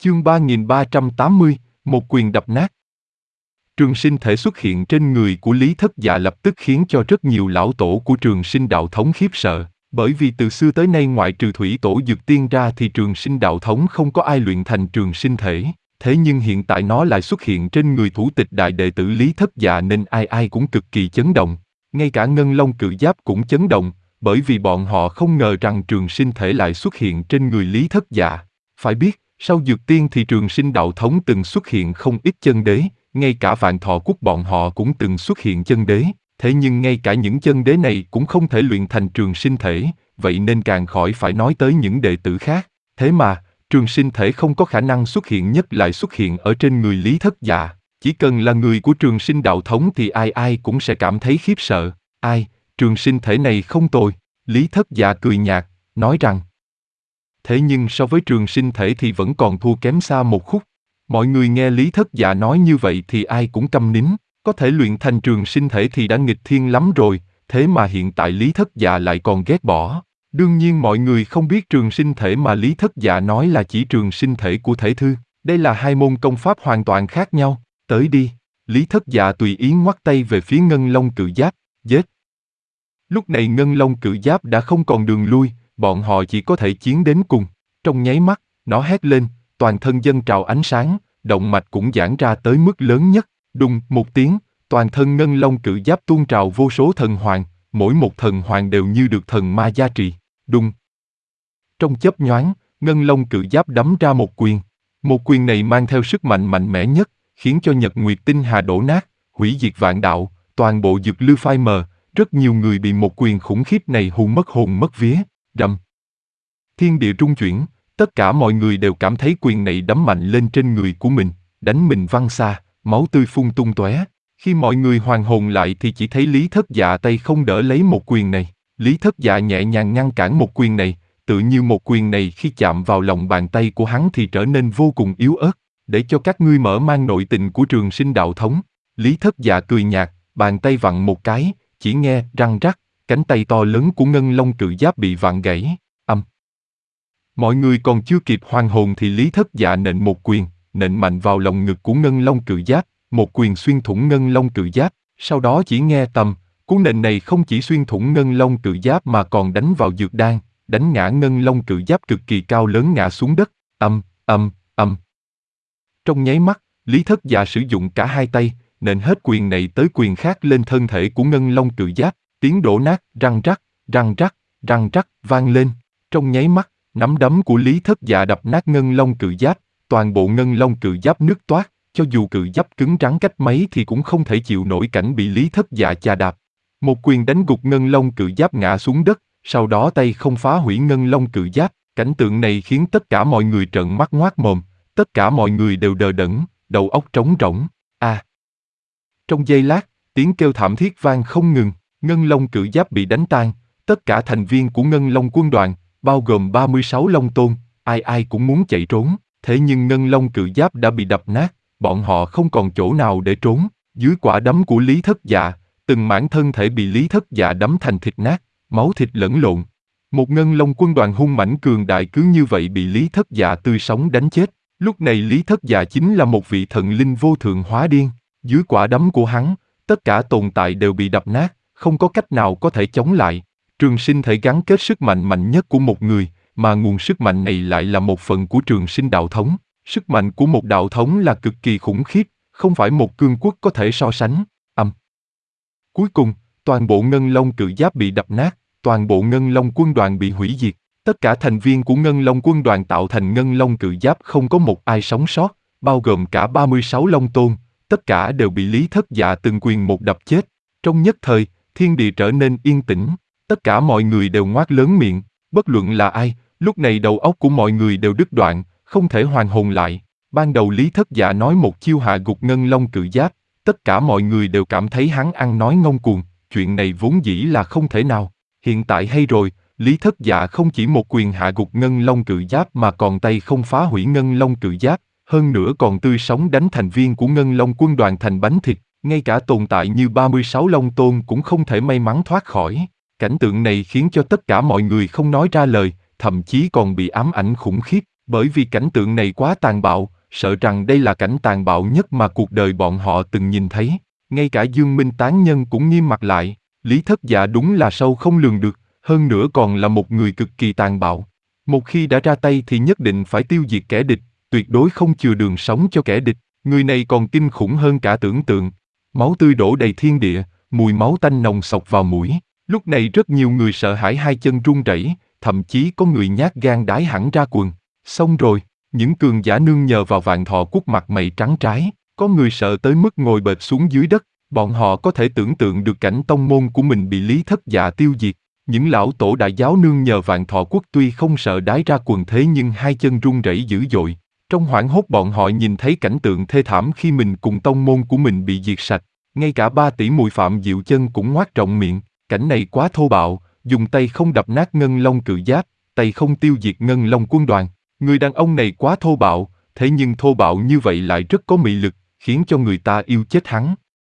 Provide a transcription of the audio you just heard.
Chương 3380, một quyền đập nát. Trường sinh thể xuất hiện trên người của Lý Thất Dạ lập tức khiến cho rất nhiều lão tổ của trường sinh đạo thống khiếp sợ, bởi vì từ xưa tới nay ngoại trừ thủy tổ Dược Tiên ra thì trường sinh đạo thống không có ai luyện thành trường sinh thể, thế nhưng hiện tại nó lại xuất hiện trên người thủ tịch đại đệ tử Lý Thất Dạ nên ai ai cũng cực kỳ chấn động, ngay cả Ngân Long Cự Giáp cũng chấn động, bởi vì bọn họ không ngờ rằng trường sinh thể lại xuất hiện trên người Lý Thất Dạ. Phải biết, sau Dược Tiên thì trường sinh đạo thống từng xuất hiện không ít chân đế, ngay cả Vạn Thọ Quốc bọn họ cũng từng xuất hiện chân đế, thế nhưng ngay cả những chân đế này cũng không thể luyện thành trường sinh thể, vậy nên càng khỏi phải nói tới những đệ tử khác. Thế mà, trường sinh thể không có khả năng xuất hiện nhất lại xuất hiện ở trên người Lý Thất Dạ. Chỉ cần là người của trường sinh đạo thống thì ai ai cũng sẽ cảm thấy khiếp sợ. Ai, trường sinh thể này không tồi. Lý Thất Dạ cười nhạt, nói rằng. Thế nhưng so với trường sinh thể thì vẫn còn thua kém xa một khúc. Mọi người nghe Lý Thất Dạ nói như vậy thì ai cũng câm nín, có thể luyện thành trường sinh thể thì đã nghịch thiên lắm rồi, thế mà hiện tại Lý Thất Dạ lại còn ghét bỏ. Đương nhiên mọi người không biết trường sinh thể mà Lý Thất Dạ nói là chỉ trường sinh thể của thể thư, đây là hai môn công pháp hoàn toàn khác nhau, tới đi. Lý Thất Dạ tùy ý ngoắt tay về phía Ngân Long Cự Giáp, giết. Lúc này Ngân Long Cự Giáp đã không còn đường lui, bọn họ chỉ có thể chiến đến cùng. Trong nháy mắt, nó hét lên, toàn thân dâng trào ánh sáng, động mạch cũng giãn ra tới mức lớn nhất, đùng một tiếng, toàn thân Ngân Long Cự Giáp tuôn trào vô số thần hoàng, mỗi một thần hoàng đều như được thần ma gia trì, đùng. Trong chớp nhoáng, Ngân Long Cự Giáp đấm ra một quyền này mang theo sức mạnh mạnh mẽ nhất, khiến cho Nhật Nguyệt Tinh Hà đổ nát, hủy diệt vạn đạo, toàn bộ dược lưu phai mờ, rất nhiều người bị một quyền khủng khiếp này hù mất hồn mất vía, rầm. Thiên địa rung chuyển, tất cả mọi người đều cảm thấy quyền này đấm mạnh lên trên người của mình, đánh mình văng xa, máu tươi phun tung tóe. Khi mọi người hoàn hồn lại thì chỉ thấy Lý Thất Dạ tay không đỡ lấy một quyền này. Lý Thất Dạ nhẹ nhàng ngăn cản một quyền này, tự như một quyền này khi chạm vào lòng bàn tay của hắn thì trở nên vô cùng yếu ớt, để cho các ngươi mở mang nội tình của trường sinh đạo thống. Lý Thất Dạ cười nhạt, bàn tay vặn một cái, chỉ nghe răng rắc, cánh tay to lớn của Ngân Long Cự Giáp bị vặn gãy. Mọi người còn chưa kịp hoàn hồn thì Lý Thất Dạ nện một quyền, nện mạnh vào lồng ngực của Ngân Long Cự Giáp, một quyền xuyên thủng Ngân Long Cự Giáp, sau đó chỉ nghe tầm, cú nện này không chỉ xuyên thủng Ngân Long Cự Giáp mà còn đánh vào dược đan, đánh ngã Ngân Long Cự Giáp cực kỳ cao lớn ngã xuống đất, ầm. Trong nháy mắt, Lý Thất Dạ sử dụng cả hai tay, nện hết quyền này tới quyền khác lên thân thể của Ngân Long Cự Giáp, tiếng đổ nát, răng rắc, vang lên. Trong nháy mắt, nắm đấm của Lý Thất Dạ đập nát Ngân Long Cự Giáp, toàn bộ Ngân Long Cự Giáp nứt toác, cho dù cự giáp cứng rắn cách mấy thì cũng không thể chịu nổi cảnh bị Lý Thất Dạ chà đạp. Một quyền đánh gục Ngân Long Cự Giáp ngã xuống đất, sau đó tay không phá hủy Ngân Long Cự Giáp. Cảnh tượng này khiến tất cả mọi người trợn mắt ngoác mồm, tất cả mọi người đều đờ đẫn, đầu óc trống rỗng. Trong giây lát, tiếng kêu thảm thiết vang không ngừng, Ngân Long Cự Giáp bị đánh tan, tất cả thành viên của Ngân Long quân đoàn, bao gồm 36 Long Tôn, ai ai cũng muốn chạy trốn, thế nhưng Ngân Long Cự Giáp đã bị đập nát, bọn họ không còn chỗ nào để trốn. Dưới quả đấm của Lý Thất Dạ, từng mảng thân thể bị Lý Thất Dạ đấm thành thịt nát, máu thịt lẫn lộn. Một Ngân Long quân đoàn hung mãnh cường đại cứ như vậy bị Lý Thất Dạ tươi sống đánh chết. Lúc này Lý Thất Dạ chính là một vị thần linh vô thượng hóa điên. Dưới quả đấm của hắn, tất cả tồn tại đều bị đập nát, không có cách nào có thể chống lại. Trường sinh thể gắn kết sức mạnh mạnh nhất của một người, mà nguồn sức mạnh này lại là một phần của trường sinh đạo thống. Sức mạnh của một đạo thống là cực kỳ khủng khiếp, không phải một cương quốc có thể so sánh. Cuối cùng, toàn bộ Ngân Long Cự Giáp bị đập nát, toàn bộ Ngân Long quân đoàn bị hủy diệt. Tất cả thành viên của Ngân Long quân đoàn tạo thành Ngân Long Cự Giáp không có một ai sống sót, bao gồm cả 36 Long Tôn, tất cả đều bị Lý Thất Dạ từng quyền một đập chết. Trong nhất thời, thiên địa trở nên yên tĩnh, tất cả mọi người đều ngoác lớn miệng, bất luận là ai, lúc này đầu óc của mọi người đều đứt đoạn, không thể hoàn hồn lại. Ban đầu Lý Thất Dạ nói một chiêu hạ gục Ngân Long Cự Giáp, tất cả mọi người đều cảm thấy hắn ăn nói ngông cuồng, chuyện này vốn dĩ là không thể nào. Hiện tại hay rồi, Lý Thất Dạ không chỉ một quyền hạ gục Ngân Long Cự Giáp mà còn tay không phá hủy Ngân Long Cự Giáp, hơn nữa còn tươi sống đánh thành viên của Ngân Long quân đoàn thành bánh thịt, ngay cả tồn tại như 36 Long Tôn cũng không thể may mắn thoát khỏi. Cảnh tượng này khiến cho tất cả mọi người không nói ra lời, thậm chí còn bị ám ảnh khủng khiếp. Bởi vì cảnh tượng này quá tàn bạo, sợ rằng đây là cảnh tàn bạo nhất mà cuộc đời bọn họ từng nhìn thấy. Ngay cả Dương Minh tán nhân cũng nghiêm mặt lại, Lý Thất Dạ đúng là sâu không lường được, hơn nữa còn là một người cực kỳ tàn bạo. Một khi đã ra tay thì nhất định phải tiêu diệt kẻ địch, tuyệt đối không chừa đường sống cho kẻ địch. Người này còn kinh khủng hơn cả tưởng tượng. Máu tươi đổ đầy thiên địa, mùi máu tanh nồng sộc vào mũi. Lúc này rất nhiều người sợ hãi hai chân run rẩy, thậm chí có người nhát gan đái hẳn ra quần. Xong rồi, những cường giả nương nhờ vào Vạn Thọ Quốc mặt mày trắng trái, có người sợ tới mức ngồi bệt xuống dưới đất. Bọn họ có thể tưởng tượng được cảnh tông môn của mình bị Lý Thất Dạ tiêu diệt. Những lão tổ đại giáo nương nhờ Vạn Thọ Quốc tuy không sợ đái ra quần thế nhưng hai chân run rẩy dữ dội. Trong hoảng hốt bọn họ nhìn thấy cảnh tượng thê thảm khi mình cùng tông môn của mình bị diệt sạch. Ngay cả 3 tỷ muội Phạm Diệu Chân cũng ngoác rộng miệng, cảnh này quá thô bạo, dùng tay không đập nát Ngân Long cự giáp, tay không tiêu diệt Ngân Long quân đoàn. Người đàn ông này quá thô bạo, thế nhưng thô bạo như vậy lại rất có mị lực, khiến cho người ta yêu chết hắn.